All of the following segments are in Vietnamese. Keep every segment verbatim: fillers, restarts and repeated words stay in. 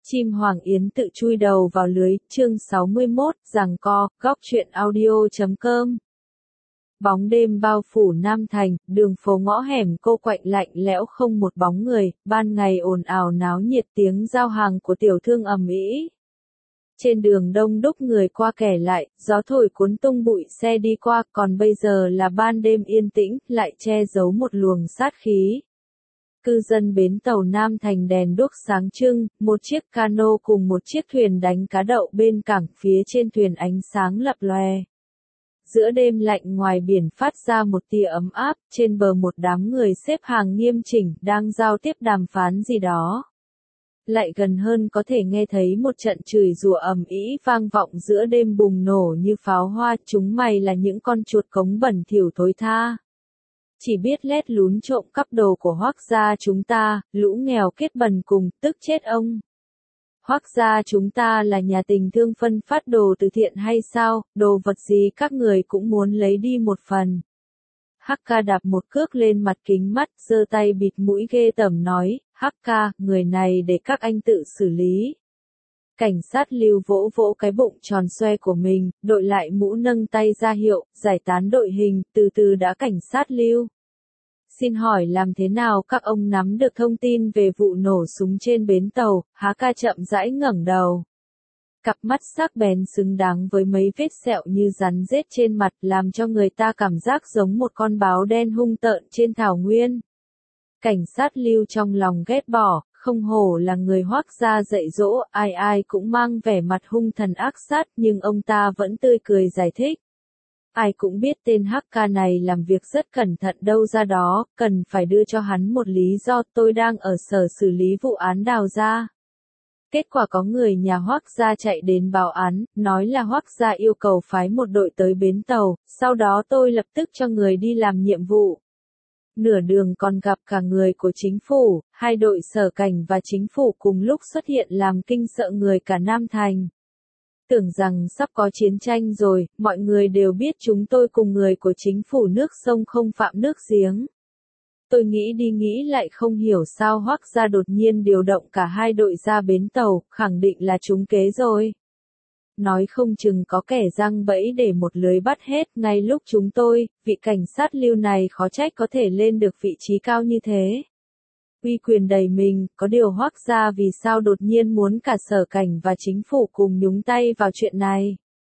Chim hoàng yến tự chui đầu vào lưới, chương sáu mươi mốt, giằng co, góc truyện audio chấm com. Bóng đêm bao phủ Nam Thành, đường phố ngõ hẻm cô quạnh lạnh lẽo không một bóng người, ban ngày ồn ào náo nhiệt tiếng giao hàng của tiểu thương ầm ĩ. Trên đường đông đúc người qua kẻ lại, gió thổi cuốn tung bụi xe đi qua, còn bây giờ là ban đêm yên tĩnh, lại che giấu một luồng sát khí. Cư dân bến tàu Nam Thành đèn đuốc sáng trưng, một chiếc cano cùng một chiếc thuyền đánh cá đậu bên cảng, phía trên thuyền ánh sáng lập lòe. Giữa đêm lạnh ngoài biển phát ra một tia ấm áp, trên bờ một đám người xếp hàng nghiêm chỉnh, đang giao tiếp đàm phán gì đó. Lại gần hơn có thể nghe thấy một trận chửi rủa ầm ĩ vang vọng giữa đêm bùng nổ như pháo hoa, chúng mày là những con chuột cống bẩn thỉu thối tha. Chỉ biết lét lún trộm cắp đồ của Hoác gia chúng ta, lũ nghèo kết bần cùng, tức chết ông. Hoác gia chúng ta là nhà tình thương phân phát đồ từ thiện hay sao, đồ vật gì các người cũng muốn lấy đi một phần. Hắc ca đạp một cước lên mặt kính mắt, giơ tay bịt mũi ghê tởm nói, Hắc ca, người này để các anh tự xử lý. Cảnh sát Lưu vỗ vỗ cái bụng tròn xoe của mình, đội lại mũ nâng tay ra hiệu, giải tán đội hình, từ từ đã cảnh sát Lưu. Xin hỏi làm thế nào các ông nắm được thông tin về vụ nổ súng trên bến tàu, Há ca chậm rãi ngẩng đầu. Cặp mắt sắc bén xứng đáng với mấy vết sẹo như rắn rết trên mặt làm cho người ta cảm giác giống một con báo đen hung tợn trên thảo nguyên. Cảnh sát Lưu trong lòng ghét bỏ, không hổ là người Hoác gia dạy dỗ, ai ai cũng mang vẻ mặt hung thần ác sát nhưng ông ta vẫn tươi cười giải thích. Ai cũng biết tên Hắc ca này làm việc rất cẩn thận đâu ra đó, cần phải đưa cho hắn một lý do, tôi đang ở sở xử lý vụ án đào ra. Kết quả có người nhà Hoác gia chạy đến báo án, nói là Hoác gia yêu cầu phái một đội tới bến tàu, sau đó tôi lập tức cho người đi làm nhiệm vụ. Nửa đường còn gặp cả người của chính phủ, hai đội sở cảnh và chính phủ cùng lúc xuất hiện làm kinh sợ người cả Nam Thành. Tưởng rằng sắp có chiến tranh rồi, mọi người đều biết chúng tôi cùng người của chính phủ nước sông không phạm nước giếng. Tôi nghĩ đi nghĩ lại không hiểu sao Hoác gia đột nhiên điều động cả hai đội ra bến tàu, khẳng định là trúng kế rồi. Nói không chừng có kẻ giăng bẫy để một lưới bắt hết, ngay lúc chúng tôi, vị cảnh sát Lưu này khó trách có thể lên được vị trí cao như thế. Uy quyền đầy mình, có điều Hoác gia vì sao đột nhiên muốn cả sở cảnh và chính phủ cùng nhúng tay vào chuyện này.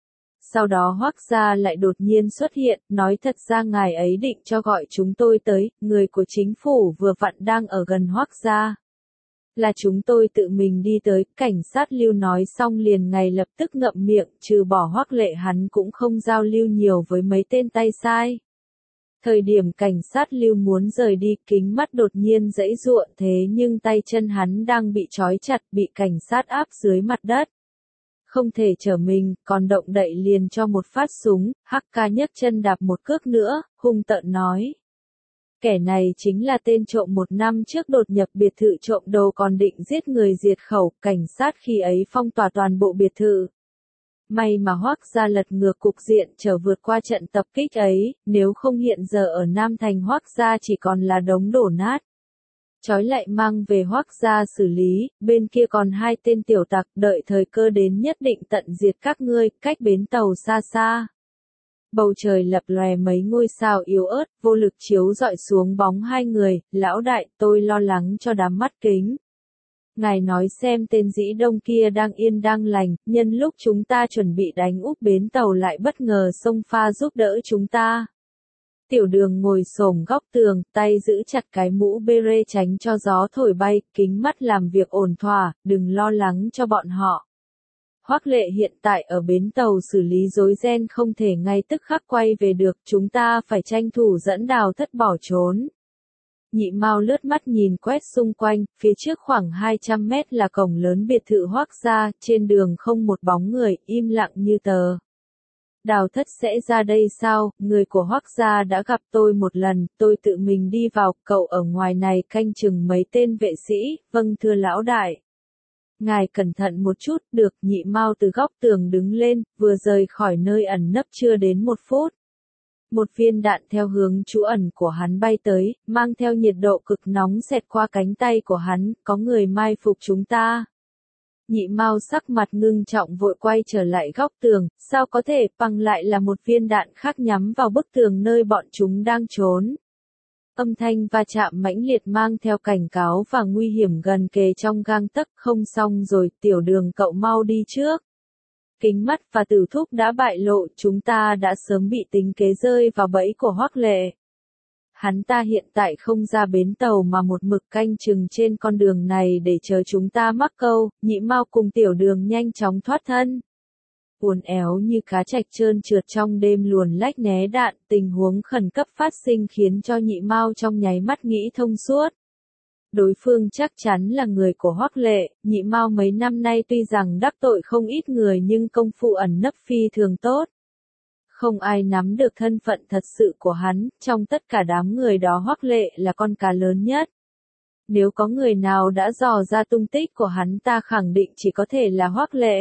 Sau đó Hoác gia lại đột nhiên xuất hiện, nói thật ra ngài ấy định cho gọi chúng tôi tới, người của chính phủ vừa vặn đang ở gần Hoác gia. Là chúng tôi tự mình đi tới, cảnh sát Lưu nói xong liền ngay lập tức ngậm miệng, trừ bỏ Hoác Lệ hắn cũng không giao lưu nhiều với mấy tên tay sai. Thời điểm cảnh sát Lưu muốn rời đi, kính mắt đột nhiên giãy giụa thế nhưng tay chân hắn đang bị trói chặt, bị cảnh sát áp dưới mặt đất. Không thể trở mình, còn động đậy liền cho một phát súng, Hắc ca nhấc chân đạp một cước nữa, hung tợn nói. Kẻ này chính là tên trộm một năm trước đột nhập biệt thự trộm đồ còn định giết người diệt khẩu, cảnh sát khi ấy phong tỏa toàn bộ biệt thự. May mà Hoác gia lật ngược cục diện trở vượt qua trận tập kích ấy, nếu không hiện giờ ở Nam Thành Hoác gia chỉ còn là đống đổ nát. Chói lại mang về Hoác gia xử lý, bên kia còn hai tên tiểu tặc, đợi thời cơ đến nhất định tận diệt các ngươi, cách bến tàu xa xa. Bầu trời lập lòe mấy ngôi sao yếu ớt, vô lực chiếu rọi xuống bóng hai người, lão đại, tôi lo lắng cho đám mắt kính. Ngài nói xem tên dĩ đông kia đang yên đang lành, nhân lúc chúng ta chuẩn bị đánh úp bến tàu lại bất ngờ xông pha giúp đỡ chúng ta. Tiểu đường ngồi xổm góc tường, tay giữ chặt cái mũ bê-rê tránh cho gió thổi bay, kính mắt làm việc ổn thỏa, đừng lo lắng cho bọn họ. Hoác Lệ hiện tại ở bến tàu xử lý rối ren không thể ngay tức khắc quay về được, chúng ta phải tranh thủ dẫn Đào Thất bỏ trốn. Nhị Mao lướt mắt nhìn quét xung quanh, phía trước khoảng hai trăm mét là cổng lớn biệt thự Hoác gia, trên đường không một bóng người, im lặng như tờ. Đào Thất sẽ ra đây sao, người của Hoác gia đã gặp tôi một lần, tôi tự mình đi vào, cậu ở ngoài này canh chừng mấy tên vệ sĩ, vâng thưa lão đại. Ngài cẩn thận một chút, được, Nhị Mao từ góc tường đứng lên, vừa rời khỏi nơi ẩn nấp chưa đến một phút. Một viên đạn theo hướng trú ẩn của hắn bay tới, mang theo nhiệt độ cực nóng xẹt qua cánh tay của hắn, có người mai phục chúng ta. Nhị Mao sắc mặt ngưng trọng vội quay trở lại góc tường, sao có thể, bằng lại là một viên đạn khác nhắm vào bức tường nơi bọn chúng đang trốn. Âm thanh va chạm mãnh liệt mang theo cảnh cáo và nguy hiểm gần kề trong gang tấc, không xong rồi, Tiểu Đường cậu mau đi trước. Kính Mắt và Tử Thúc đã bại lộ, chúng ta đã sớm bị tính kế rơi vào bẫy của Hoắc Lệ. Hắn ta hiện tại không ra bến tàu mà một mực canh chừng trên con đường này để chờ chúng ta mắc câu. Nhị Mao cùng Tiểu Đường nhanh chóng thoát thân. Uốn éo như cá trạch trơn trượt trong đêm luồn lách né đạn, tình huống khẩn cấp phát sinh khiến cho Nhị Mao trong nháy mắt nghĩ thông suốt. Đối phương chắc chắn là người của Hoắc Lệ. Nhị Mao mấy năm nay tuy rằng đắc tội không ít người nhưng công phu ẩn nấp phi thường tốt. Không ai nắm được thân phận thật sự của hắn, trong tất cả đám người đó Hoắc Lệ là con cá lớn nhất. Nếu có người nào đã dò ra tung tích của hắn ta khẳng định chỉ có thể là Hoắc Lệ.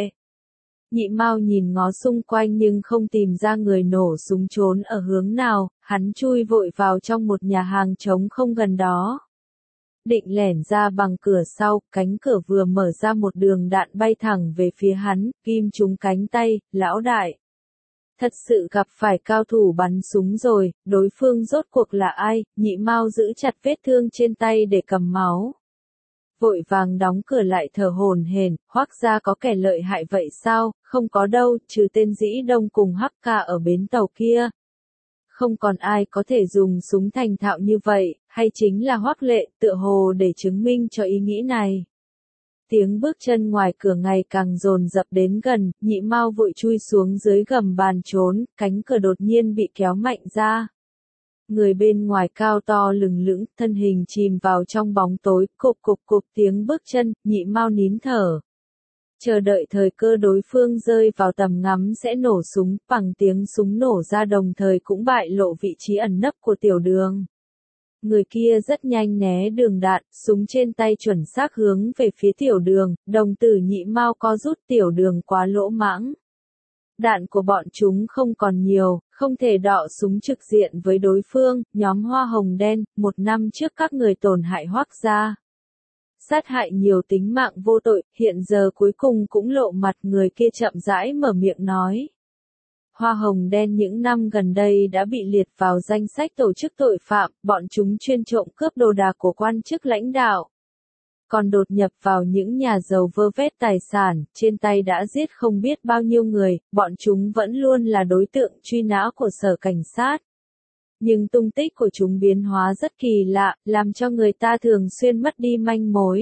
Nhị Mao nhìn ngó xung quanh nhưng không tìm ra người nổ súng trốn ở hướng nào, hắn chui vội vào trong một nhà hàng trống không gần đó. Định lẻn ra bằng cửa sau, cánh cửa vừa mở ra một đường đạn bay thẳng về phía hắn, ghim trúng cánh tay, lão đại. Thật sự gặp phải cao thủ bắn súng rồi, đối phương rốt cuộc là ai? Nhị Mao giữ chặt vết thương trên tay để cầm máu. Vội vàng đóng cửa lại thở hổn hển, Hoắc gia có kẻ lợi hại vậy sao? Không có đâu, trừ tên Dĩ Đông cùng Hắc Ca ở bến tàu kia. Không còn ai có thể dùng súng thành thạo như vậy, hay chính là Hoắc Lệ, tựa hồ để chứng minh cho ý nghĩ này. Tiếng bước chân ngoài cửa ngày càng dồn dập đến gần, Nhị Mao vội chui xuống dưới gầm bàn trốn, cánh cửa đột nhiên bị kéo mạnh ra. Người bên ngoài cao to lừng lững, thân hình chìm vào trong bóng tối, cộp cộp cộp tiếng bước chân, Nhị Mao nín thở. Chờ đợi thời cơ đối phương rơi vào tầm ngắm sẽ nổ súng, bằng tiếng súng nổ ra đồng thời cũng bại lộ vị trí ẩn nấp của Tiểu Đường. Người kia rất nhanh né đường đạn, súng trên tay chuẩn xác hướng về phía Tiểu Đường, đồng tử Nhị Mao co rút, Tiểu Đường quá lỗ mãng. Đạn của bọn chúng không còn nhiều, không thể đọ súng trực diện với đối phương, nhóm Hoa Hồng Đen, một năm trước các người tổn hại Hoắc gia. Sát hại nhiều tính mạng vô tội, hiện giờ cuối cùng cũng lộ mặt, người kia chậm rãi mở miệng nói. Hoa Hồng Đen những năm gần đây đã bị liệt vào danh sách tổ chức tội phạm, bọn chúng chuyên trộm cướp đồ đạc của quan chức lãnh đạo. Còn đột nhập vào những nhà giàu vơ vét tài sản, trên tay đã giết không biết bao nhiêu người, bọn chúng vẫn luôn là đối tượng truy nã của sở cảnh sát. Nhưng tung tích của chúng biến hóa rất kỳ lạ, làm cho người ta thường xuyên mất đi manh mối.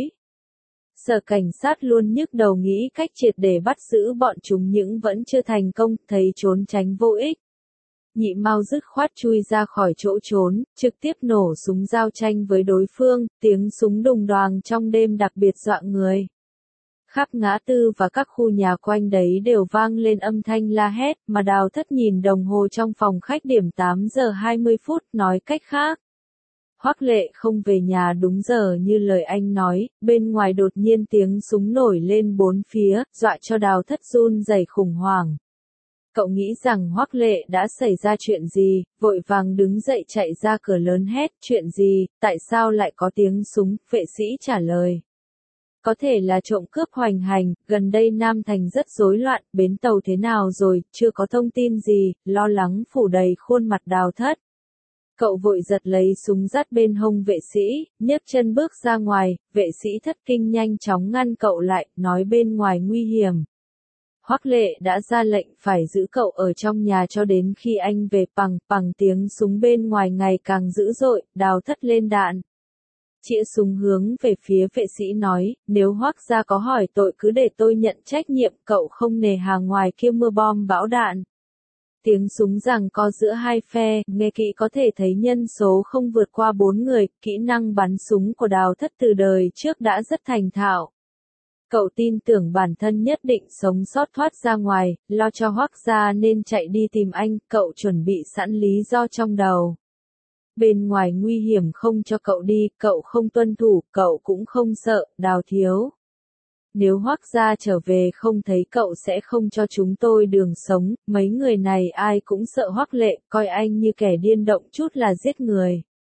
Sở cảnh sát luôn nhức đầu nghĩ cách triệt để bắt giữ bọn chúng nhưng vẫn chưa thành công, thấy trốn tránh vô ích. Nhị Mao dứt khoát chui ra khỏi chỗ trốn, trực tiếp nổ súng giao tranh với đối phương, tiếng súng đùng đoàng trong đêm đặc biệt dọa người. Khắp ngã tư và các khu nhà quanh đấy đều vang lên âm thanh la hét, mà Đào Thất nhìn đồng hồ trong phòng khách điểm tám giờ hai mươi phút, nói cách khác. Hoắc Lệ không về nhà đúng giờ như lời anh nói, bên ngoài đột nhiên tiếng súng nổi lên bốn phía, dọa cho Đào Thất run rẩy khủng hoảng. Cậu nghĩ rằng Hoắc Lệ đã xảy ra chuyện gì, vội vàng đứng dậy chạy ra cửa lớn hét, chuyện gì, tại sao lại có tiếng súng, vệ sĩ trả lời. Có thể là trộm cướp hoành hành, gần đây Nam Thành rất rối loạn, bến tàu thế nào rồi, chưa có thông tin gì, lo lắng phủ đầy khuôn mặt Đào Thất. Cậu vội giật lấy súng dắt bên hông vệ sĩ, nhấc chân bước ra ngoài, vệ sĩ thất kinh nhanh chóng ngăn cậu lại, nói bên ngoài nguy hiểm. Hoắc Lệ đã ra lệnh phải giữ cậu ở trong nhà cho đến khi anh về, bằng, bằng tiếng súng bên ngoài ngày càng dữ dội, Đào Thất lên đạn. Chĩa súng hướng về phía vệ sĩ nói, nếu Hoắc gia có hỏi tội cứ để tôi nhận trách nhiệm, cậu không nề hà ngoài kia mưa bom bão đạn. Tiếng súng giằng co giữa hai phe, nghe kỹ có thể thấy nhân số không vượt qua bốn người, kỹ năng bắn súng của Đào Thất từ đời trước đã rất thành thạo. Cậu tin tưởng bản thân nhất định sống sót thoát ra ngoài, lo cho Hoắc gia nên chạy đi tìm anh, cậu chuẩn bị sẵn lý do trong đầu. Bên ngoài nguy hiểm không cho cậu đi, cậu không tuân thủ, cậu cũng không sợ, Đào thiếu. Nếu Hoắc gia trở về không thấy cậu sẽ không cho chúng tôi đường sống, mấy người này ai cũng sợ Hoắc Lệ, coi anh như kẻ điên động chút là giết người.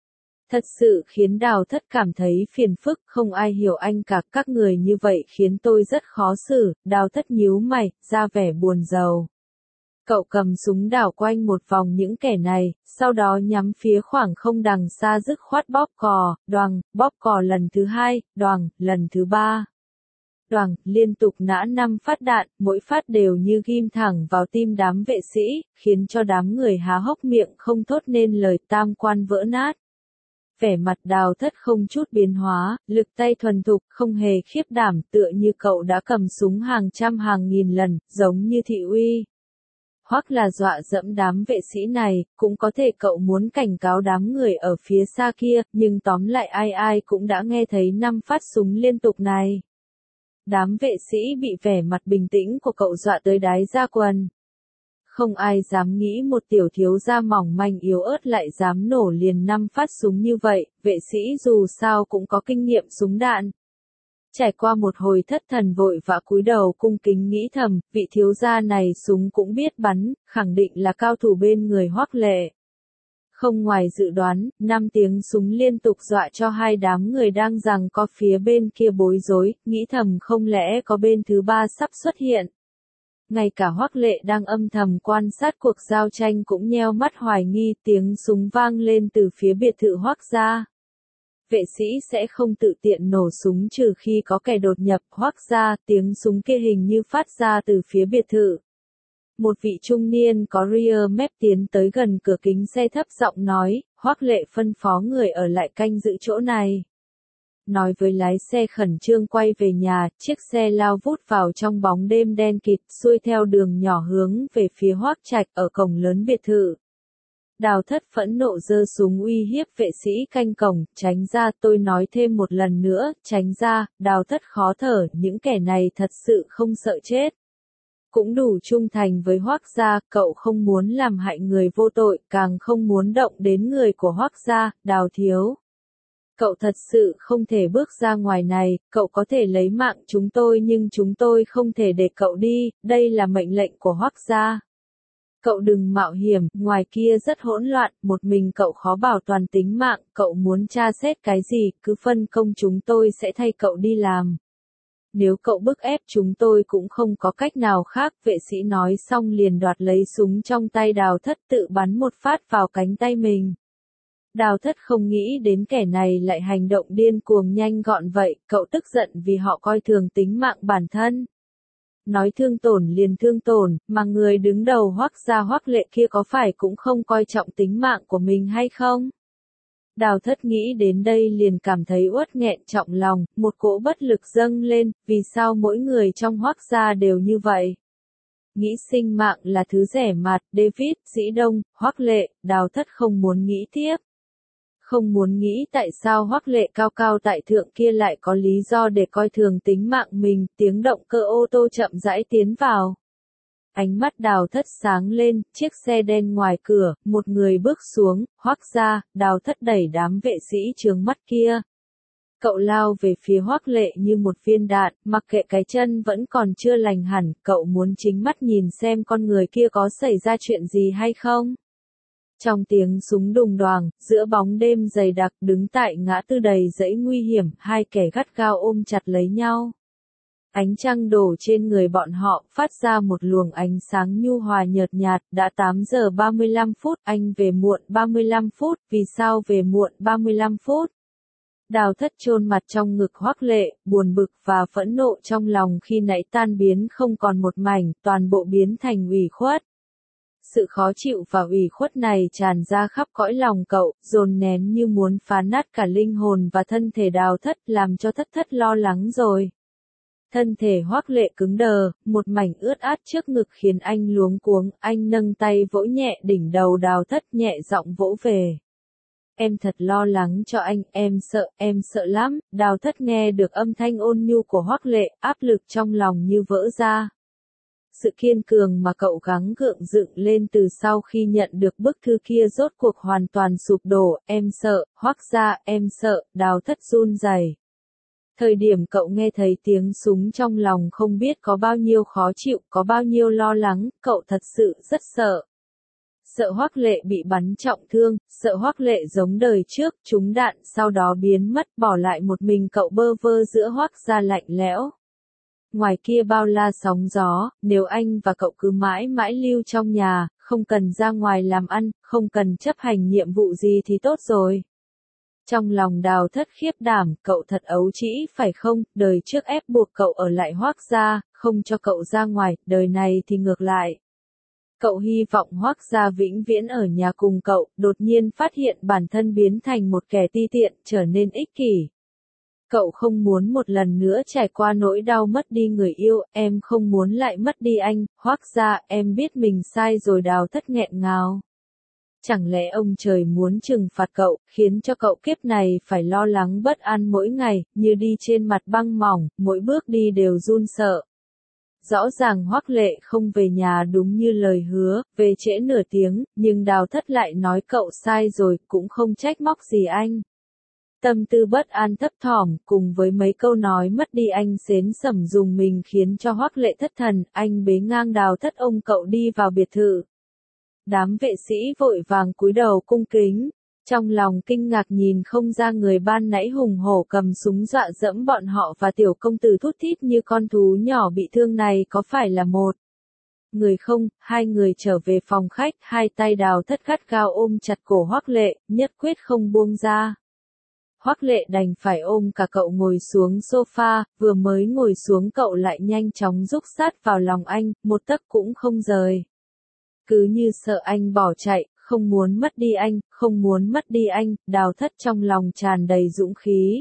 Thật sự khiến Đào Thất cảm thấy phiền phức, không ai hiểu anh cả, các người như vậy khiến tôi rất khó xử. Đào Thất nhíu mày, ra vẻ buồn rầu. Cậu cầm súng đảo quanh một vòng những kẻ này, sau đó nhắm phía khoảng không đằng xa dứt khoát bóp cò, đoằng, bóp cò lần thứ hai, đoằng, lần thứ ba. Đoằng, liên tục nã năm phát đạn, mỗi phát đều như ghim thẳng vào tim đám vệ sĩ, khiến cho đám người há hốc miệng không thốt nên lời, tam quan vỡ nát. Vẻ mặt Đào Thất không chút biến hóa, lực tay thuần thục, không hề khiếp đảm, tựa như cậu đã cầm súng hàng trăm hàng nghìn lần, giống như thị uy. Hoặc là dọa dẫm đám vệ sĩ này, cũng có thể cậu muốn cảnh cáo đám người ở phía xa kia, nhưng tóm lại ai ai cũng đã nghe thấy năm phát súng liên tục này. Đám vệ sĩ bị vẻ mặt bình tĩnh của cậu dọa tới đái da quần. Không ai dám nghĩ một tiểu thiếu gia mỏng manh yếu ớt lại dám nổ liền năm phát súng như vậy, vệ sĩ dù sao cũng có kinh nghiệm súng đạn. Trải qua một hồi thất thần vội vã cúi đầu cung kính nghĩ thầm, vị thiếu gia này súng cũng biết bắn, khẳng định là cao thủ bên người Hoắc Lệ. Không ngoài dự đoán, năm tiếng súng liên tục dọa cho hai đám người đang giằng co phía bên kia bối rối, nghĩ thầm không lẽ có bên thứ ba sắp xuất hiện. Ngay cả Hoắc Lệ đang âm thầm quan sát cuộc giao tranh cũng nheo mắt hoài nghi, tiếng súng vang lên từ phía biệt thự Hoắc gia. Vệ sĩ sẽ không tự tiện nổ súng trừ khi có kẻ đột nhập. Hoắc gia, tiếng súng kia hình như phát ra từ phía biệt thự. Một vị trung niên có rear mép tiến tới gần cửa kính xe thấp giọng nói, Hoắc Lệ phân phó người ở lại canh giữ chỗ này. Nói với lái xe khẩn trương quay về nhà, chiếc xe lao vút vào trong bóng đêm đen kịt, xuôi theo đường nhỏ hướng về phía Hoắc Trạch ở cổng lớn biệt thự. Đào Thất phẫn nộ giơ súng uy hiếp vệ sĩ canh cổng, tránh ra, tôi nói thêm một lần nữa, tránh ra. Đào Thất khó thở, những kẻ này thật sự không sợ chết. Cũng đủ trung thành với Hoắc gia, cậu không muốn làm hại người vô tội, càng không muốn động đến người của Hoắc gia. Đào thiếu. Cậu thật sự không thể bước ra ngoài này, cậu có thể lấy mạng chúng tôi nhưng chúng tôi không thể để cậu đi, đây là mệnh lệnh của Hoắc gia. Cậu đừng mạo hiểm, ngoài kia rất hỗn loạn, một mình cậu khó bảo toàn tính mạng, cậu muốn tra xét cái gì, cứ phân công chúng tôi sẽ thay cậu đi làm. Nếu cậu bức ép chúng tôi cũng không có cách nào khác, vệ sĩ nói xong liền đoạt lấy súng trong tay Đào Thất tự bắn một phát vào cánh tay mình. Đào Thất không nghĩ đến kẻ này lại hành động điên cuồng nhanh gọn vậy, cậu tức giận vì họ coi thường tính mạng bản thân. Nói thương tổn liền thương tổn, mà người đứng đầu Hoắc gia Hoắc Lệ kia có phải cũng không coi trọng tính mạng của mình hay không? Đào Thất nghĩ đến đây liền cảm thấy uất nghẹn trọng lòng, một cỗ bất lực dâng lên, vì sao mỗi người trong Hoắc gia đều như vậy? Nghĩ sinh mạng là thứ rẻ mạt, David, Dĩ Đông, Hoắc Lệ, Đào Thất không muốn nghĩ tiếp. Không muốn nghĩ tại sao Hoắc Lệ cao cao tại thượng kia lại có lý do để coi thường tính mạng mình, tiếng động cơ ô tô chậm rãi tiến vào. Ánh mắt Đào Thất sáng lên, chiếc xe đen ngoài cửa, một người bước xuống, Hoắc gia. Đào Thất đẩy đám vệ sĩ trướng mắt kia. Cậu lao về phía Hoắc Lệ như một viên đạn, mặc kệ cái chân vẫn còn chưa lành hẳn, cậu muốn chính mắt nhìn xem con người kia có xảy ra chuyện gì hay không. Trong tiếng súng đùng đoàng, giữa bóng đêm dày đặc đứng tại ngã tư đầy dãy nguy hiểm, hai kẻ gắt gao ôm chặt lấy nhau. Ánh trăng đổ trên người bọn họ, phát ra một luồng ánh sáng nhu hòa nhợt nhạt, đã tám giờ ba mươi lăm phút, anh về muộn ba mươi lăm phút, vì sao về muộn ba mươi lăm phút? Đào Thất chôn mặt trong ngực Hoắc Lệ, buồn bực và phẫn nộ trong lòng khi nãy tan biến không còn một mảnh, toàn bộ biến thành ủy khuất. Sự khó chịu và ủy khuất này tràn ra khắp cõi lòng cậu, dồn nén như muốn phá nát cả linh hồn và thân thể Đào Thất, làm cho Thất Thất lo lắng rồi. Thân thể Hoắc Lệ cứng đờ, một mảnh ướt át trước ngực khiến anh luống cuống, anh nâng tay vỗ nhẹ đỉnh đầu Đào Thất, nhẹ giọng vỗ về. Em thật lo lắng cho anh, em sợ, em sợ lắm. Đào Thất nghe được âm thanh ôn nhu của Hoắc Lệ, áp lực trong lòng như vỡ ra. Sự kiên cường mà cậu gắng gượng dựng lên từ sau khi nhận được bức thư kia rốt cuộc hoàn toàn sụp đổ, em sợ, Hoắc gia, em sợ. Đào Thất run rẩy. Thời điểm cậu nghe thấy tiếng súng trong lòng không biết có bao nhiêu khó chịu, có bao nhiêu lo lắng, cậu thật sự rất sợ. sợ Hoắc Lệ bị bắn trọng thương, sợ Hoắc Lệ giống đời trước, trúng đạn sau đó biến mất bỏ lại một mình cậu bơ vơ giữa Hoắc gia lạnh lẽo. Ngoài kia bao la sóng gió, nếu anh và cậu cứ mãi mãi lưu trong nhà, không cần ra ngoài làm ăn, không cần chấp hành nhiệm vụ gì thì tốt rồi. Trong lòng Đào Thất khiếp đảm, cậu thật ấu trĩ phải không, đời trước ép buộc cậu ở lại Hoắc gia, không cho cậu ra ngoài, đời này thì ngược lại. Cậu hy vọng Hoắc gia vĩnh viễn ở nhà cùng cậu, đột nhiên phát hiện bản thân biến thành một kẻ ti tiện, trở nên ích kỷ. Cậu không muốn một lần nữa trải qua nỗi đau mất đi người yêu, em không muốn lại mất đi anh, Hoắc gia, em biết mình sai rồi. Đào Thất nghẹn ngào. Chẳng lẽ ông trời muốn trừng phạt cậu, khiến cho cậu kiếp này phải lo lắng bất an mỗi ngày, như đi trên mặt băng mỏng, mỗi bước đi đều run sợ. Rõ ràng Hoắc Lệ không về nhà đúng như lời hứa, về trễ nửa tiếng, nhưng Đào Thất lại nói cậu sai rồi, cũng không trách móc gì anh. Tâm tư bất an thấp thỏm, cùng với mấy câu nói mất đi anh xến sẩm dùng mình khiến cho Hoắc Lệ thất thần, anh bế ngang Đào Thất ôm cậu đi vào biệt thự. Đám vệ sĩ vội vàng cúi đầu cung kính, trong lòng kinh ngạc nhìn không ra người ban nãy hùng hổ cầm súng dọa dẫm bọn họ và tiểu công tử thút thít như con thú nhỏ bị thương này có phải là một người không. Hai người trở về phòng khách, hai tay Đào Thất gắt gao ôm chặt cổ Hoắc Lệ, nhất quyết không buông ra. Hoắc Lệ đành phải ôm cả cậu ngồi xuống sofa, vừa mới ngồi xuống cậu lại nhanh chóng rúc sát vào lòng anh, một tấc cũng không rời. Cứ như sợ anh bỏ chạy, không muốn mất đi anh, không muốn mất đi anh, Đào Thất trong lòng tràn đầy dũng khí.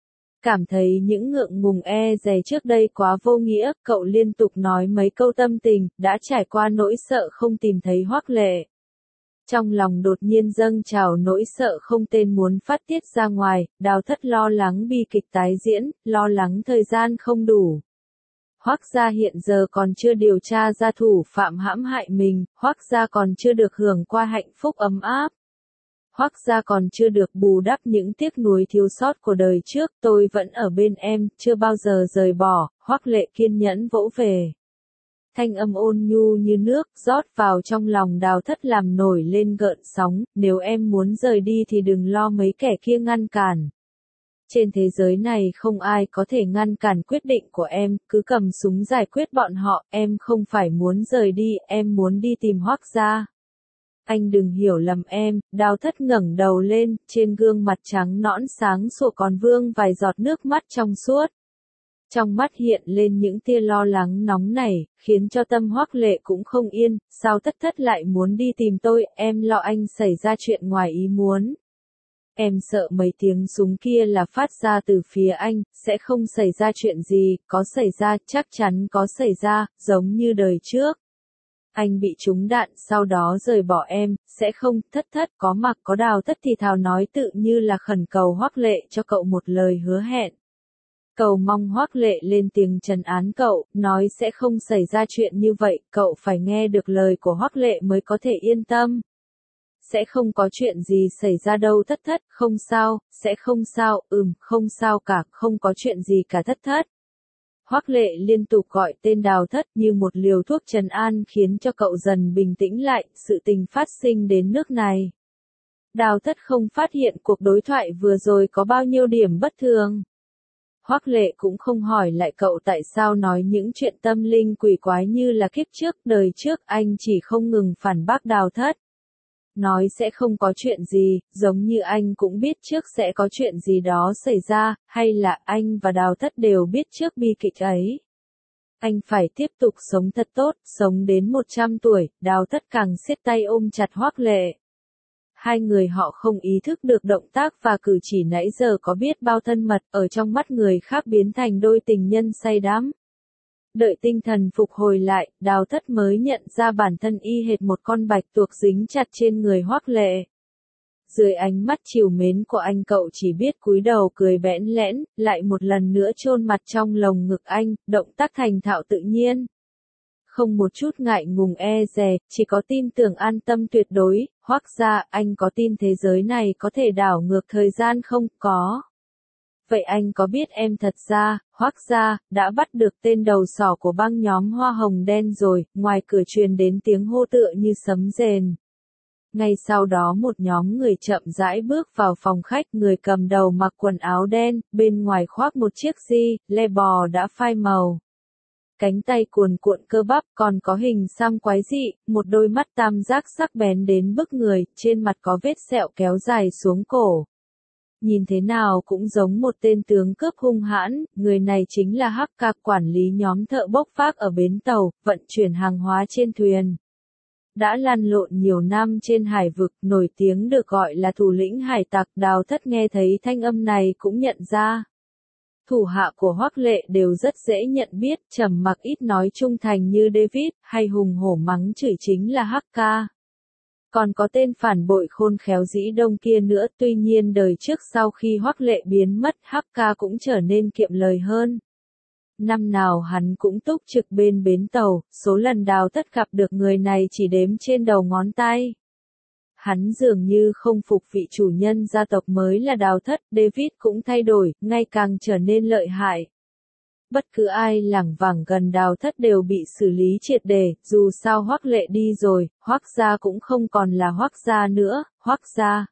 Cảm thấy những ngượng ngùng e dè trước đây quá vô nghĩa, cậu liên tục nói mấy câu tâm tình, đã trải qua nỗi sợ không tìm thấy Hoắc Lệ. Trong lòng đột nhiên dâng trào nỗi sợ không tên muốn phát tiết ra ngoài, Đào Thất lo lắng bi kịch tái diễn, lo lắng thời gian không đủ. Hoắc gia hiện giờ còn chưa điều tra ra thủ phạm hãm hại mình, Hoắc gia còn chưa được hưởng qua hạnh phúc ấm áp. Hoắc gia còn chưa được bù đắp những tiếc nuối thiếu sót của đời trước, tôi vẫn ở bên em, chưa bao giờ rời bỏ, Hoắc Lệ kiên nhẫn vỗ về. Thanh âm ôn nhu như nước, rót vào trong lòng Đào Thất làm nổi lên gợn sóng, nếu em muốn rời đi thì đừng lo mấy kẻ kia ngăn cản. Trên thế giới này không ai có thể ngăn cản quyết định của em, cứ cầm súng giải quyết bọn họ, em không phải muốn rời đi, em muốn đi tìm Hoắc gia. Anh đừng hiểu lầm em. Đào Thất ngẩng đầu lên, trên gương mặt trắng nõn sáng sủa còn vương vài giọt nước mắt trong suốt. Trong mắt hiện lên những tia lo lắng nóng nảy, khiến cho tâm Hoắc Lệ cũng không yên, sao Thất Thất lại muốn đi tìm tôi, em lo anh xảy ra chuyện ngoài ý muốn. Em sợ mấy tiếng súng kia là phát ra từ phía anh, sẽ không xảy ra chuyện gì, có xảy ra, chắc chắn có xảy ra, giống như đời trước. Anh bị trúng đạn sau đó rời bỏ em, sẽ không. Thất Thất có mặc có Đào Thất thì thào nói tự như là khẩn cầu Hoắc Lệ cho cậu một lời hứa hẹn. Cầu mong Hoắc Lệ lên tiếng trấn án cậu, nói sẽ không xảy ra chuyện như vậy, cậu phải nghe được lời của Hoắc Lệ mới có thể yên tâm. Sẽ không có chuyện gì xảy ra đâu Thất Thất, không sao, sẽ không sao, ừm, không sao cả, không có chuyện gì cả Thất Thất. Hoắc Lệ liên tục gọi tên Đào Thất như một liều thuốc trấn an khiến cho cậu dần bình tĩnh lại, sự tình phát sinh đến nước này. Đào Thất không phát hiện cuộc đối thoại vừa rồi có bao nhiêu điểm bất thường. Hoắc Lệ cũng không hỏi lại cậu tại sao nói những chuyện tâm linh quỷ quái như là kiếp trước, đời trước, anh chỉ không ngừng phản bác Đào Thất. Nói sẽ không có chuyện gì, giống như anh cũng biết trước sẽ có chuyện gì đó xảy ra, hay là anh và Đào Thất đều biết trước bi kịch ấy. Anh phải tiếp tục sống thật tốt, sống đến một trăm tuổi, Đào Thất càng siết tay ôm chặt Hoắc Lệ. Hai người họ không ý thức được động tác và cử chỉ nãy giờ có biết bao thân mật, ở trong mắt người khác biến thành đôi tình nhân say đắm. Đợi tinh thần phục hồi lại, Đào Thất mới nhận ra bản thân y hệt một con bạch tuộc dính chặt trên người Hoắc Lệ. Dưới ánh mắt trìu mến của anh cậu chỉ biết cúi đầu cười bẽn lẽn, lại một lần nữa chôn mặt trong lồng ngực anh, động tác thành thạo tự nhiên. Không một chút ngại ngùng e dè, chỉ có tin tưởng an tâm tuyệt đối. Hoắc gia, anh có tin thế giới này có thể đảo ngược thời gian không? Có. Vậy anh có biết em thật ra, Hoắc gia, đã bắt được tên đầu sỏ của băng nhóm Hoa Hồng Đen rồi, ngoài cửa truyền đến tiếng hô tựa như sấm rền. Ngay sau đó một nhóm người chậm rãi bước vào phòng khách, người cầm đầu mặc quần áo đen, bên ngoài khoác một chiếc di, lê bò đã phai màu. Cánh tay cuồn cuộn cơ bắp, còn có hình xăm quái dị, một đôi mắt tam giác sắc bén đến bức người, trên mặt có vết sẹo kéo dài xuống cổ. Nhìn thế nào cũng giống một tên tướng cướp hung hãn, người này chính là Hắc Ca, quản lý nhóm thợ bốc vác ở bến tàu, vận chuyển hàng hóa trên thuyền. Đã lăn lộn nhiều năm trên hải vực, nổi tiếng được gọi là thủ lĩnh hải tặc. Đào Thất nghe thấy thanh âm này cũng nhận ra. Thủ hạ của Hoắc Lệ đều rất dễ nhận biết, trầm mặc ít nói trung thành như David, hay hùng hổ mắng chửi chính là Hắc Ca. Còn có tên phản bội khôn khéo dĩ đông kia nữa, tuy nhiên đời trước sau khi Hoắc Lệ biến mất, Hắc Ca cũng trở nên kiệm lời hơn. Năm nào hắn cũng túc trực bên bến tàu, số lần Đào Thất gặp được người này chỉ đếm trên đầu ngón tay. Hắn dường như không phục vị chủ nhân gia tộc mới là Đào Thất, David cũng thay đổi, ngày càng trở nên lợi hại. Bất cứ ai lảng vảng gần Đào Thất đều bị xử lý triệt để, dù sao Hoắc Lệ đi rồi, Hoắc gia cũng không còn là Hoắc gia nữa, Hoắc gia.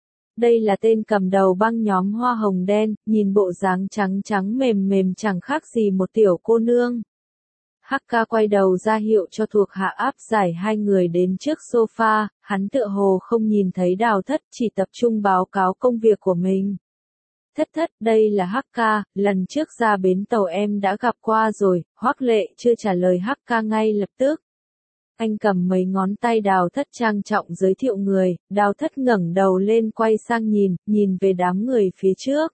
Đây là tên cầm đầu băng nhóm Hoa Hồng Đen, nhìn bộ dáng trắng trắng mềm mềm chẳng khác gì một tiểu cô nương. Hắc Ca quay đầu ra hiệu cho thuộc hạ áp giải hai người đến trước sofa, hắn tựa hồ không nhìn thấy Đào Thất, chỉ tập trung báo cáo công việc của mình. Thất thất, đây là Hắc Ca, lần trước ra bến tàu em đã gặp qua rồi. Hoắc Lệ chưa trả lời Hắc Ca ngay lập tức. Anh cầm mấy ngón tay Đào Thất trang trọng giới thiệu người, Đào Thất ngẩng đầu lên quay sang nhìn, nhìn về đám người phía trước.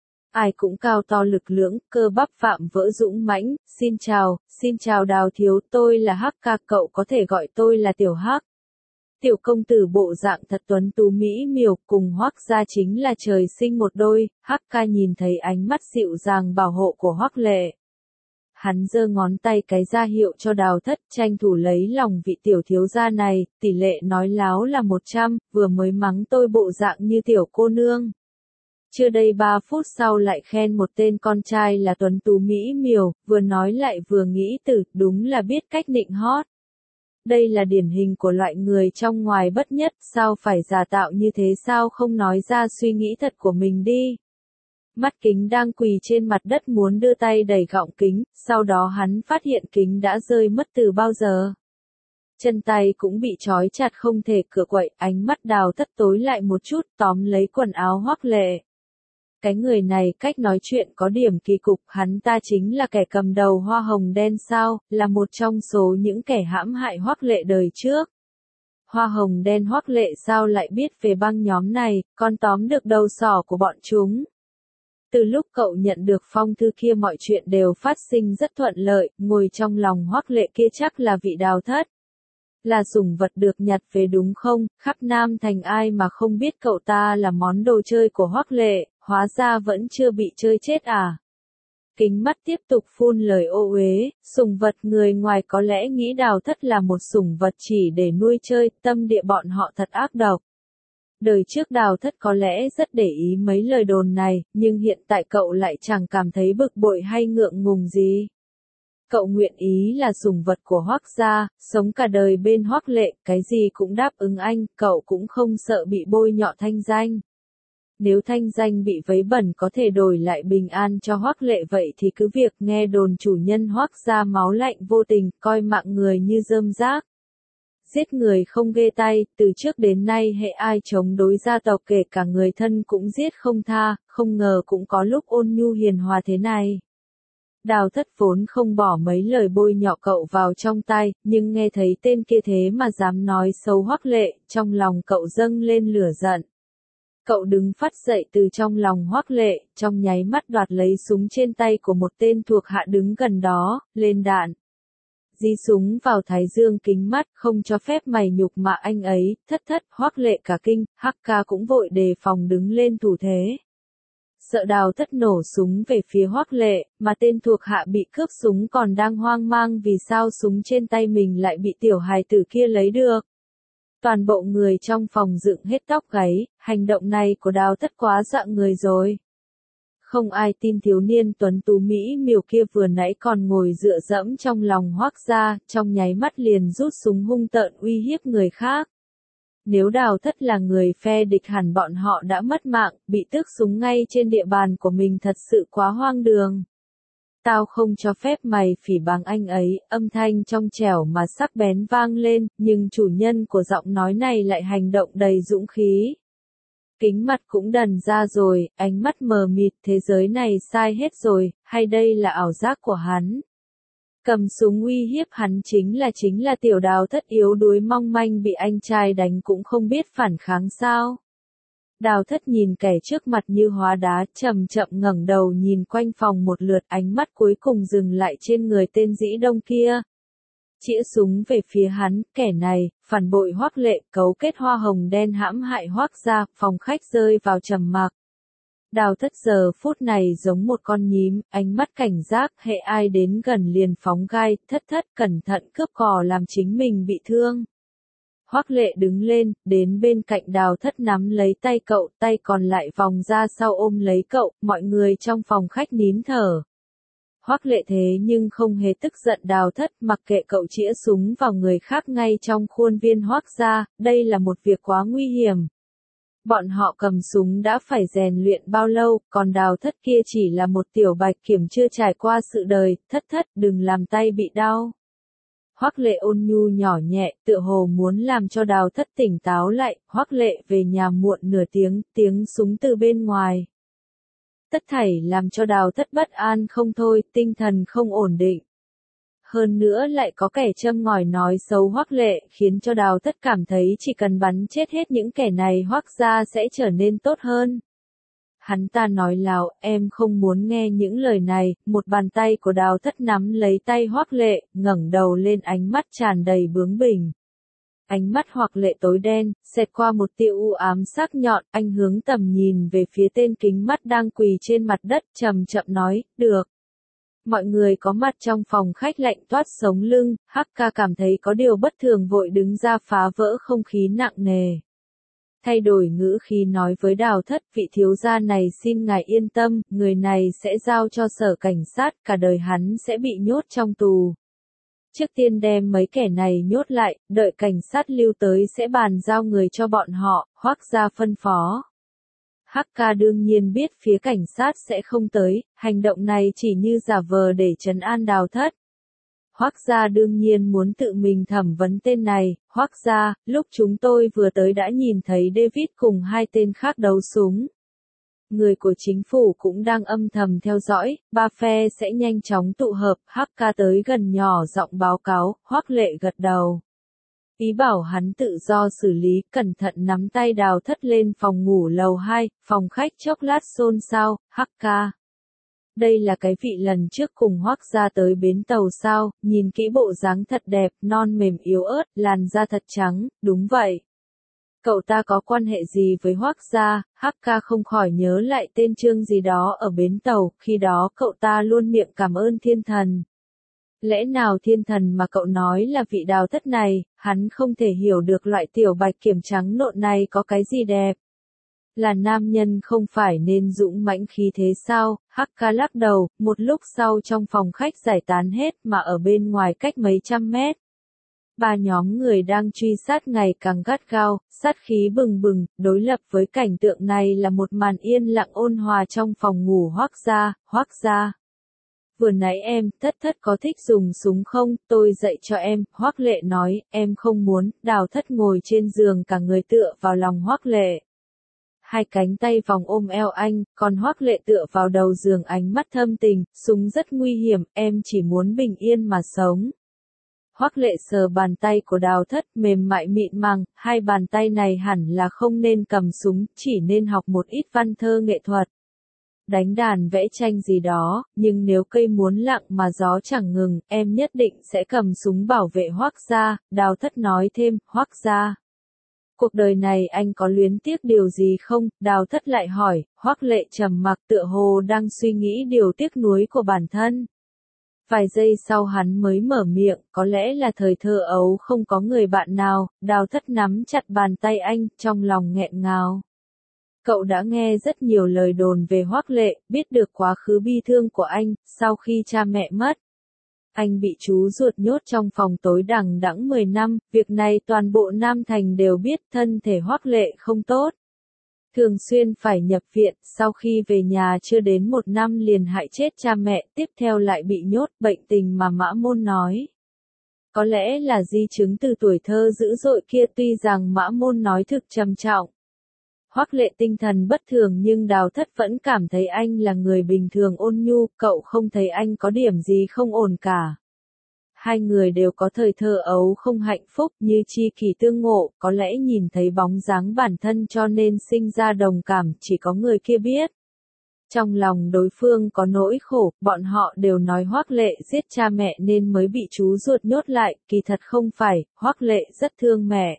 Ai cũng cao to lực lưỡng, cơ bắp phạm vỡ dũng mãnh, xin chào, xin chào Đào thiếu, tôi là Hắc Ca, cậu có thể gọi tôi là Tiểu Hắc. Tiểu công tử bộ dạng thật tuấn tú mỹ miều, cùng Hoắc gia chính là trời sinh một đôi. Hắc Ca nhìn thấy ánh mắt dịu dàng bảo hộ của Hoắc Lệ. Hắn giơ ngón tay cái ra hiệu cho Đào Thất, tranh thủ lấy lòng vị tiểu thiếu gia này, tỷ lệ nói láo là một trăm, vừa mới mắng tôi bộ dạng như tiểu cô nương. Chưa đầy ba phút sau lại khen một tên con trai là tuấn tú mỹ miều, vừa nói lại vừa nghĩ từ, đúng là biết cách nịnh hót. Đây là điển hình của loại người trong ngoài bất nhất, sao phải giả tạo như thế, sao không nói ra suy nghĩ thật của mình đi. Mắt Kính đang quỳ trên mặt đất muốn đưa tay đẩy gọng kính, sau đó hắn phát hiện kính đã rơi mất từ bao giờ. Chân tay cũng bị trói chặt không thể cựa quậy, ánh mắt Đào Thất tối lại một chút, tóm lấy quần áo Hoắc Lệ. Cái người này cách nói chuyện có điểm kỳ cục, hắn ta chính là kẻ cầm đầu Hoa Hồng Đen sao, là một trong số những kẻ hãm hại Hoắc Lệ đời trước. Hoa Hồng Đen Hoắc Lệ sao lại biết về băng nhóm này, còn tóm được đầu sỏ của bọn chúng. Từ lúc cậu nhận được phong thư kia mọi chuyện đều phát sinh rất thuận lợi, ngồi trong lòng Hoắc Lệ kia chắc là vị Đào Thất. Là sủng vật được nhặt về đúng không, khắp Nam Thành ai mà không biết cậu ta là món đồ chơi của Hoắc Lệ, hóa ra vẫn chưa bị chơi chết à. Kính mắt tiếp tục phun lời ô uế, sủng vật người ngoài có lẽ nghĩ Đào Thất là một sủng vật chỉ để nuôi chơi, tâm địa bọn họ thật ác độc. Đời trước Đào Thất có lẽ rất để ý mấy lời đồn này, nhưng hiện tại cậu lại chẳng cảm thấy bực bội hay ngượng ngùng gì. Cậu nguyện ý là sủng vật của Hoắc gia, sống cả đời bên Hoắc Lệ, cái gì cũng đáp ứng anh, cậu cũng không sợ bị bôi nhọ thanh danh. Nếu thanh danh bị vấy bẩn có thể đổi lại bình an cho Hoắc Lệ vậy thì cứ việc nghe đồn chủ nhân Hoắc gia máu lạnh vô tình, coi mạng người như rơm rác. Giết người không ghê tay, từ trước đến nay hệ ai chống đối gia tộc kể cả người thân cũng giết không tha, không ngờ cũng có lúc ôn nhu hiền hòa thế này. Đào Thất vốn không bỏ mấy lời bôi nhọ cậu vào trong tay, nhưng nghe thấy tên kia thế mà dám nói xấu Hoắc Lệ, trong lòng cậu dâng lên lửa giận. Cậu đứng phắt dậy từ trong lòng Hoắc Lệ, trong nháy mắt đoạt lấy súng trên tay của một tên thuộc hạ đứng gần đó, lên đạn. Dí súng vào thái dương kính mắt, không cho phép mày nhục mạ anh ấy. Thất thất, Hoắc Lệ cả kinh, Hắc Ca cũng vội đề phòng đứng lên thủ thế. Sợ Đào Thất nổ súng về phía Hoắc Lệ, mà tên thuộc hạ bị cướp súng còn đang hoang mang vì sao súng trên tay mình lại bị tiểu hài tử kia lấy được. Toàn bộ người trong phòng dựng hết tóc gáy, hành động này của Đào Thất quá dọa người rồi. Không ai tin thiếu niên tuấn tú mỹ miều kia vừa nãy còn ngồi dựa dẫm trong lòng Hoắc gia, trong nháy mắt liền rút súng hung tợn uy hiếp người khác. Nếu Đào Thất là người phe địch hẳn bọn họ đã mất mạng, bị tước súng ngay trên địa bàn của mình thật sự quá hoang đường. Tao không cho phép mày phỉ báng anh ấy, âm thanh trong trẻo mà sắc bén vang lên, nhưng chủ nhân của giọng nói này lại hành động đầy dũng khí. Kính mặt cũng đần ra rồi, ánh mắt mờ mịt, thế giới này sai hết rồi, hay đây là ảo giác của hắn? Cầm súng uy hiếp hắn chính là chính là tiểu Đào Thất yếu đuối mong manh bị anh trai đánh cũng không biết phản kháng sao? Đào Thất nhìn kẻ trước mặt như hóa đá, chậm chậm ngẩng đầu nhìn quanh phòng một lượt, ánh mắt cuối cùng dừng lại trên người tên Dĩ Đông kia. Chĩa súng về phía hắn, kẻ này, phản bội Hoắc Lệ, cấu kết hoa hồng đen hãm hại Hoắc gia, phòng khách rơi vào trầm mặc. Đào Thất giờ phút này giống một con nhím, ánh mắt cảnh giác, hệ ai đến gần liền phóng gai, Thất Thất cẩn thận cướp cò làm chính mình bị thương. Hoắc Lệ đứng lên, đến bên cạnh Đào Thất nắm lấy tay cậu, tay còn lại vòng ra sau ôm lấy cậu, mọi người trong phòng khách nín thở. Hoắc Lệ thế nhưng không hề tức giận Đào Thất, mặc kệ cậu chĩa súng vào người khác ngay trong khuôn viên Hoắc gia, đây là một việc quá nguy hiểm. Bọn họ cầm súng đã phải rèn luyện bao lâu, còn Đào Thất kia chỉ là một tiểu bạch kiểm chưa trải qua sự đời, Thất Thất đừng làm tay bị đau. Hoắc Lệ ôn nhu nhỏ nhẹ, tựa hồ muốn làm cho Đào Thất tỉnh táo lại, Hoắc Lệ về nhà muộn nửa tiếng, tiếng súng từ bên ngoài. Tất thảy làm cho Đào Thất bất an không thôi, tinh thần không ổn định. Hơn nữa lại có kẻ châm ngòi nói xấu Hoắc Lệ, khiến cho Đào Thất cảm thấy chỉ cần bắn chết hết những kẻ này Hoắc gia sẽ trở nên tốt hơn. Hắn ta nói láo, em không muốn nghe những lời này, một bàn tay của Đào Thất nắm lấy tay Hoắc Lệ, ngẩng đầu lên ánh mắt tràn đầy bướng bỉnh. Ánh mắt Hoắc Lệ tối đen, xẹt qua một tia u ám sắc nhọn, anh hướng tầm nhìn về phía tên kính mắt đang quỳ trên mặt đất, chậm chậm nói, được. Mọi người có mặt trong phòng khách lạnh toát sống lưng, Hắc ca cảm thấy có điều bất thường vội đứng ra phá vỡ không khí nặng nề. Thay đổi ngữ khí nói với Đào Thất, vị thiếu gia này xin ngài yên tâm, người này sẽ giao cho sở cảnh sát, cả đời hắn sẽ bị nhốt trong tù. Trước tiên đem mấy kẻ này nhốt lại, đợi cảnh sát lưu tới sẽ bàn giao người cho bọn họ, Hoắc gia phân phó. Hắc ca đương nhiên biết phía cảnh sát sẽ không tới, hành động này chỉ như giả vờ để trấn an Đào Thất. Hoắc gia đương nhiên muốn tự mình thẩm vấn tên này, Hoắc gia, lúc chúng tôi vừa tới đã nhìn thấy David cùng hai tên khác đấu súng. Người của chính phủ cũng đang âm thầm theo dõi, ba phe sẽ nhanh chóng tụ hợp, Hắc ca tới gần nhỏ giọng báo cáo, Hoắc Lệ gật đầu. Ý bảo hắn tự do xử lý, cẩn thận nắm tay Đào Thất lên phòng ngủ lầu hai, phòng khách chốc lát xôn xao, Hắc ca. Đây là cái vị lần trước cùng Hoắc gia tới bến tàu sao, nhìn kỹ bộ dáng thật đẹp, non mềm yếu ớt, làn da thật trắng, đúng vậy. Cậu ta có quan hệ gì với Hoắc gia? Hắc ca không khỏi nhớ lại tên Trương gì đó ở bến tàu, khi đó cậu ta luôn miệng cảm ơn thiên thần. Lẽ nào thiên thần mà cậu nói là vị Đào Thất này, hắn không thể hiểu được loại tiểu bạch kiểm trắng nộn này có cái gì đẹp. Là nam nhân không phải nên dũng mãnh khí thế sao? Hắc ca lắc đầu, một lúc sau trong phòng khách giải tán hết mà ở bên ngoài cách mấy trăm mét. Ba nhóm người đang truy sát ngày càng gắt gao, sát khí bừng bừng, đối lập với cảnh tượng này là một màn yên lặng ôn hòa trong phòng ngủ Hoắc gia, Hoắc gia. Vừa nãy em, Thất Thất có thích dùng súng không, tôi dạy cho em, Hoắc Lệ nói, em không muốn, Đào Thất ngồi trên giường cả người tựa vào lòng Hoắc Lệ. Hai cánh tay vòng ôm eo anh, còn Hoắc Lệ tựa vào đầu giường ánh mắt thâm tình, súng rất nguy hiểm, em chỉ muốn bình yên mà sống. Hoắc Lệ sờ bàn tay của Đào Thất mềm mại mịn màng, hai bàn tay này hẳn là không nên cầm súng, chỉ nên học một ít văn thơ nghệ thuật. Đánh đàn vẽ tranh gì đó, nhưng nếu cây muốn lặng mà gió chẳng ngừng, em nhất định sẽ cầm súng bảo vệ Hoắc gia, Đào Thất nói thêm, Hoắc gia. Cuộc đời này anh có luyến tiếc điều gì không? Đào Thất lại hỏi, Hoắc Lệ trầm mặc tựa hồ đang suy nghĩ điều tiếc nuối của bản thân. Vài giây sau hắn mới mở miệng, có lẽ là thời thơ ấu không có người bạn nào, Đào Thất nắm chặt bàn tay anh, trong lòng nghẹn ngào. Cậu đã nghe rất nhiều lời đồn về Hoắc Lệ, biết được quá khứ bi thương của anh, sau khi cha mẹ mất. Anh bị chú ruột nhốt trong phòng tối đằng đẵng mười năm, việc này toàn bộ Nam Thành đều biết, thân thể Hoắc Lệ không tốt. Thường xuyên phải nhập viện, sau khi về nhà chưa đến một năm liền hại chết cha mẹ, tiếp theo lại bị nhốt, bệnh tình mà Mã Môn nói. Có lẽ là di chứng từ tuổi thơ dữ dội kia, tuy rằng Mã Môn nói thực trầm trọng. Hoắc Lệ tinh thần bất thường nhưng Đào Thất vẫn cảm thấy anh là người bình thường ôn nhu, cậu không thấy anh có điểm gì không ổn cả. Hai người đều có thời thơ ấu không hạnh phúc, như chi kỷ tương ngộ, có lẽ nhìn thấy bóng dáng bản thân cho nên sinh ra đồng cảm, chỉ có người kia biết. Trong lòng đối phương có nỗi khổ, bọn họ đều nói Hoắc Lệ giết cha mẹ nên mới bị chú ruột nhốt lại, kỳ thật không phải, Hoắc Lệ rất thương mẹ.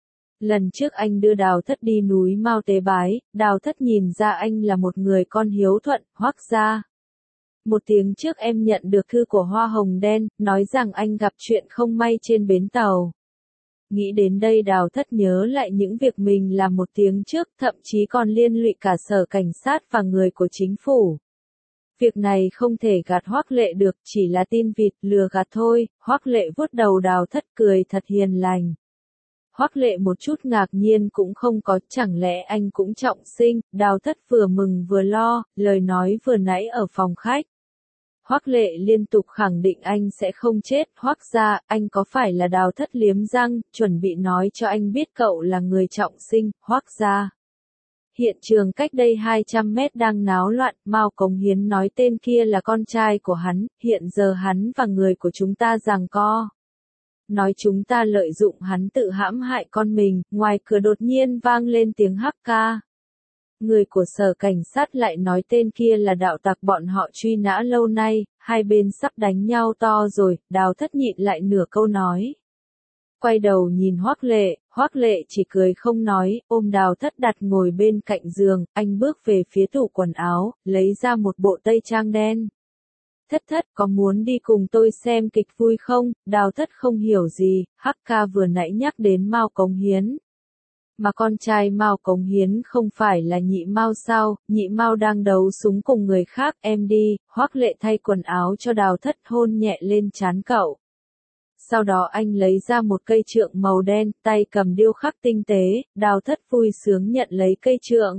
Lần trước anh đưa Đào Thất đi núi Mao tế bái, Đào Thất nhìn ra anh là một người con hiếu thuận, Hoắc gia. Một tiếng trước em nhận được thư của Hoa Hồng Đen, nói rằng anh gặp chuyện không may trên bến tàu. Nghĩ đến đây Đào Thất nhớ lại những việc mình làm một tiếng trước, thậm chí còn liên lụy cả sở cảnh sát và người của chính phủ. Việc này không thể gạt Hoắc Lệ được, chỉ là tin vịt lừa gạt thôi. Hoắc Lệ vuốt đầu Đào Thất cười thật hiền lành. Hoắc Lệ một chút ngạc nhiên cũng không có, chẳng lẽ anh cũng trọng sinh? Đào Thất vừa mừng vừa lo, lời nói vừa nãy ở phòng khách. Hoắc Lệ liên tục khẳng định anh sẽ không chết, Hoắc gia, anh có phải là Đào Thất liếm răng, chuẩn bị nói cho anh biết cậu là người trọng sinh, Hoắc gia. Hiện trường cách đây hai trăm mét đang náo loạn, Mao Cống Hiến nói tên kia là con trai của hắn, hiện giờ hắn và người của chúng ta giằng co. Nói chúng ta lợi dụng hắn tự hãm hại con mình, ngoài cửa đột nhiên vang lên tiếng hắc ca. Người của sở cảnh sát lại nói tên kia là đạo tặc bọn họ truy nã lâu nay, hai bên sắp đánh nhau to rồi, Đào Thất nhịn lại nửa câu nói. Quay đầu nhìn Hoắc Lệ, Hoắc Lệ chỉ cười không nói, ôm Đào Thất đặt ngồi bên cạnh giường, anh bước về phía tủ quần áo, lấy ra một bộ tây trang đen. Thất Thất có muốn đi cùng tôi xem kịch vui không? Đào Thất không hiểu gì, hắc ca vừa nãy nhắc đến Mao Cống Hiến. Mà con trai Mao Cống Hiến không phải là Nhị Mao sao? Nhị Mao đang đấu súng cùng người khác, em đi. Hoắc Lệ thay quần áo cho Đào Thất, hôn nhẹ lên trán cậu. Sau đó anh lấy ra một cây trượng màu đen, tay cầm điêu khắc tinh tế, Đào Thất vui sướng nhận lấy cây trượng.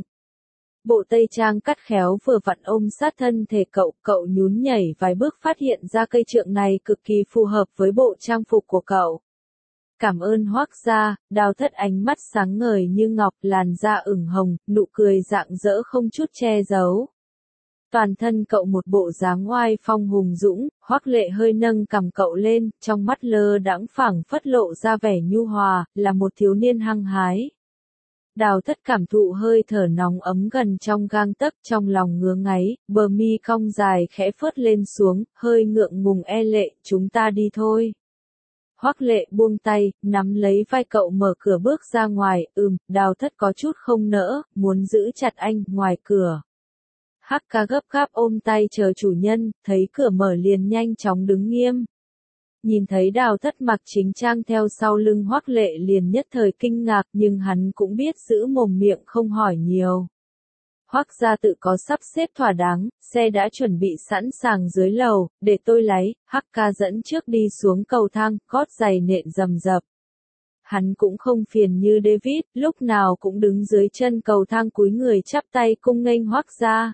Bộ tây trang cắt khéo vừa vặn ôm sát thân thể cậu, cậu nhún nhảy vài bước phát hiện ra cây trượng này cực kỳ phù hợp với bộ trang phục của cậu. Cảm ơn Hoắc gia, Đào Thất ánh mắt sáng ngời như ngọc, làn da ửng hồng, nụ cười rạng rỡ không chút che giấu. Toàn thân cậu một bộ dáng oai phong hùng dũng, Hoắc Lệ hơi nâng cằm cậu lên, trong mắt lơ đãng phảng phất lộ ra vẻ nhu hòa, là một thiếu niên hăng hái. Đào Thất cảm thụ hơi thở nóng ấm gần trong gang tấc, trong lòng ngứa ngáy, bờ mi cong dài khẽ phớt lên xuống, hơi ngượng ngùng e lệ, chúng ta đi thôi. Hoắc Lệ buông tay, nắm lấy vai cậu mở cửa bước ra ngoài, ừm, Đào Thất có chút không nỡ, muốn giữ chặt anh, ngoài cửa. Hắc ca gấp gáp ôm tay chờ chủ nhân, thấy cửa mở liền nhanh chóng đứng nghiêm. Nhìn thấy Đào Thất mặc chính trang theo sau lưng Hoắc Lệ liền nhất thời kinh ngạc, nhưng hắn cũng biết giữ mồm miệng không hỏi nhiều. Hoắc gia tự có sắp xếp thỏa đáng, xe đã chuẩn bị sẵn sàng dưới lầu, để tôi lấy, Hắc ca dẫn trước đi xuống cầu thang, gót giày nện rầm rập. Hắn cũng không phiền như David, lúc nào cũng đứng dưới chân cầu thang cúi người chắp tay cung nghênh Hoắc gia.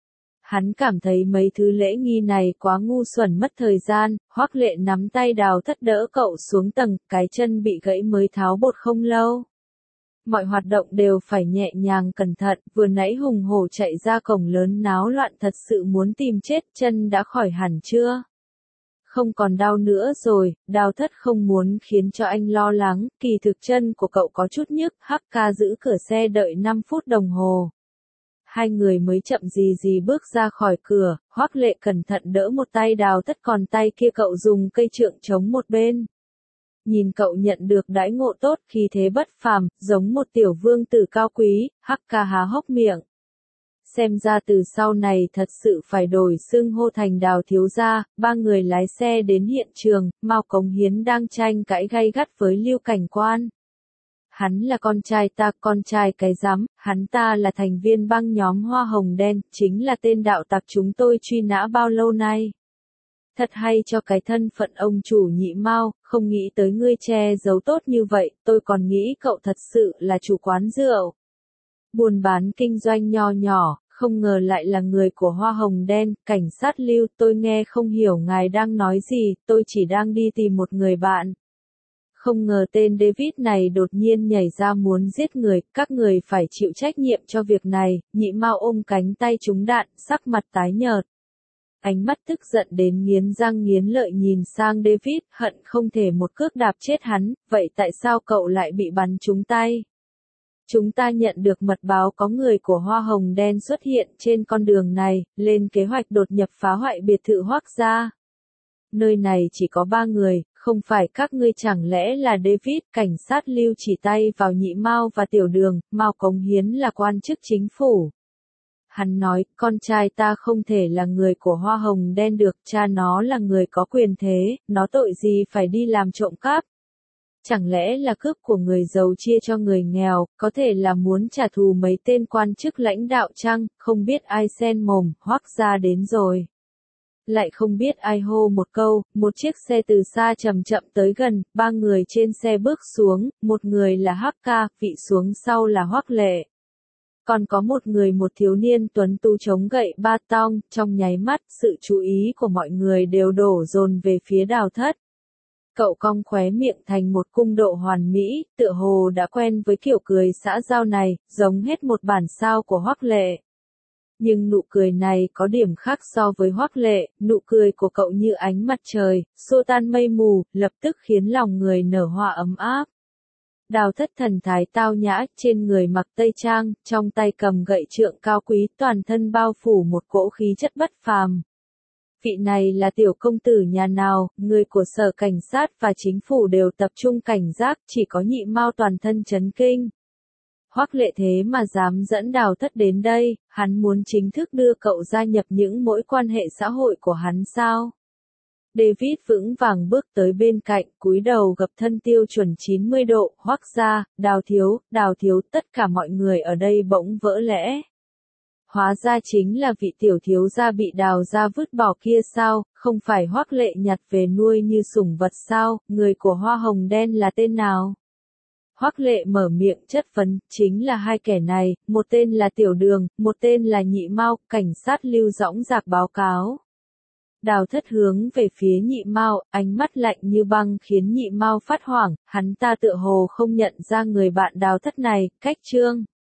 Hắn cảm thấy mấy thứ lễ nghi này quá ngu xuẩn mất thời gian, Hoắc Lệ nắm tay Đào Thất đỡ cậu xuống tầng, cái chân bị gãy mới tháo bột không lâu. Mọi hoạt động đều phải nhẹ nhàng cẩn thận, vừa nãy hùng hổ chạy ra cổng lớn náo loạn thật sự muốn tìm chết, chân đã khỏi hẳn chưa? Không còn đau nữa rồi, Đào Thất không muốn khiến cho anh lo lắng, kỳ thực chân của cậu có chút nhức, hắc ca giữ cửa xe đợi năm phút đồng hồ. Hai người mới chậm gì gì bước ra khỏi cửa, Hoắc Lệ cẩn thận đỡ một tay Đào Thất còn tay kia cậu dùng cây trượng chống một bên. Nhìn cậu nhận được đãi ngộ tốt, khí thế bất phàm, giống một tiểu vương tử cao quý, hắc ca há hốc miệng. Xem ra từ sau này thật sự phải đổi xưng hô thành Đào thiếu gia. Ba người lái xe đến hiện trường, Mao Cống Hiến đang tranh cãi gay gắt với Lưu Cảnh Quan. Hắn là con trai ta, con trai cái rắm, hắn ta là thành viên băng nhóm Hoa Hồng Đen, chính là tên đạo tặc chúng tôi truy nã bao lâu nay. thật hay cho cái thân phận ông chủ Nhị Mao, không nghĩ tới ngươi che giấu tốt như vậy, tôi còn nghĩ cậu thật sự là chủ quán rượu. Buôn bán kinh doanh nho nhỏ, không ngờ lại là người của Hoa Hồng Đen, cảnh sát Lưu, tôi nghe không hiểu ngài đang nói gì, tôi chỉ đang đi tìm một người bạn. Không ngờ tên David này đột nhiên nhảy ra muốn giết người, các người phải chịu trách nhiệm cho việc này, Nhị Mao ôm cánh tay trúng đạn, sắc mặt tái nhợt. Ánh mắt tức giận đến nghiến răng nghiến lợi nhìn sang David, hận không thể một cước đạp chết hắn, vậy tại sao cậu lại bị bắn trúng tay? Chúng ta nhận được mật báo có người của Hoa Hồng Đen xuất hiện trên con đường này, lên kế hoạch đột nhập phá hoại biệt thự Hoắc gia. Nơi này chỉ có ba người, không phải các ngươi chẳng lẽ là David, cảnh sát Lưu chỉ tay vào Nhị Mao và Tiểu Đường, Mao Cống Hiến là quan chức chính phủ. Hắn nói, con trai ta không thể là người của Hoa Hồng Đen được, cha nó là người có quyền thế, nó tội gì phải đi làm trộm cắp. Chẳng lẽ là cướp của người giàu chia cho người nghèo, có thể là muốn trả thù mấy tên quan chức lãnh đạo chăng, không biết ai xen mồm, Hoắc gia đến rồi. Lại không biết ai hô một câu, một chiếc xe từ xa chậm chậm tới gần, ba người trên xe bước xuống, một người là Hắc Ca, vị xuống sau là Hoắc Lệ. Còn có một người một thiếu niên tuấn tú chống gậy ba tong, trong nháy mắt, sự chú ý của mọi người đều đổ dồn về phía Đào Thất. Cậu cong khóe miệng thành một cung độ hoàn mỹ, tựa hồ đã quen với kiểu cười xã giao này, giống hết một bản sao của Hoắc Lệ. Nhưng nụ cười này có điểm khác so với Hoắc Lệ, nụ cười của cậu như ánh mặt trời, xua tan mây mù, lập tức khiến lòng người nở hoa ấm áp. Đào Thất thần thái tao nhã, trên người mặc tây trang, trong tay cầm gậy trượng cao quý, toàn thân bao phủ một cỗ khí chất bất phàm. Vị này là tiểu công tử nhà nào, người của sở cảnh sát và chính phủ đều tập trung cảnh giác, chỉ có Nhị Mao toàn thân chấn kinh. Hoắc Lệ thế mà dám dẫn Đào Thất đến đây, hắn muốn chính thức đưa cậu gia nhập những mối quan hệ xã hội của hắn sao? David vững vàng bước tới bên cạnh, cúi đầu gập thân tiêu chuẩn chín mươi độ, Hoắc gia, Đào thiếu, Đào thiếu, tất cả mọi người ở đây bỗng vỡ lẽ. Hóa ra chính là vị tiểu thiếu gia bị Đào gia vứt bỏ kia sao, không phải Hoắc Lệ nhặt về nuôi như sủng vật sao, người của Hoa Hồng Đen là tên nào? Hoắc Lệ mở miệng chất vấn, chính là hai kẻ này, một tên là Tiểu Đường, một tên là Nhị Mao, cảnh sát Lưu dõng dạc báo cáo. Đào Thất hướng về phía Nhị Mao, ánh mắt lạnh như băng khiến Nhị Mao phát hoảng, hắn ta tựa hồ không nhận ra người bạn Đào Thất này, cách trương.